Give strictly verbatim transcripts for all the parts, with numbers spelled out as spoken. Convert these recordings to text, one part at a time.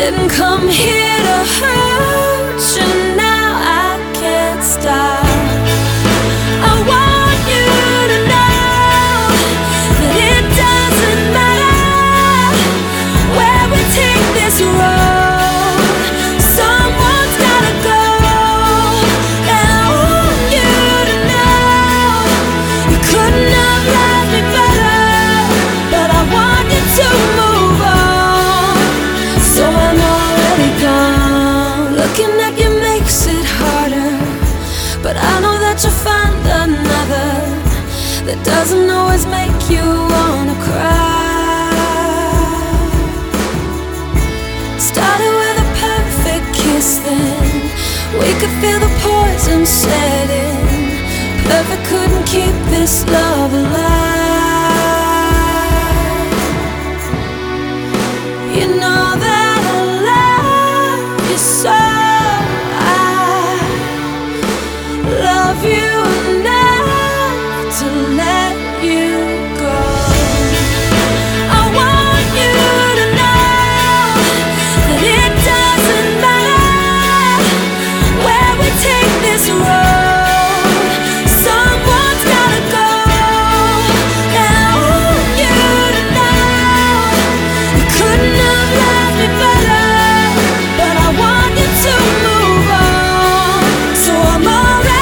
didn't come here to hurt you, now I can't stop. I want you to know that it doesn't matter where we take this road, someone's gotta go. And I want you to know you couldn't have loved me better, but I want you to move on. So I'm already gone. Looking at you makes it harder, but I know that you'll find another that doesn't always make you wanna cry. Started with a perfect kiss, then we could feel the poison set in. Perfect couldn't keep this love alive. You know that I love you so. Love you enough to let you go. I want you to know that it doesn't matter where we take this road, someone's gotta go. And I want you to know you couldn't have loved me better, but I want you to move on. So I'm already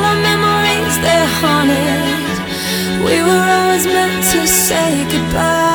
we were always meant to say goodbye.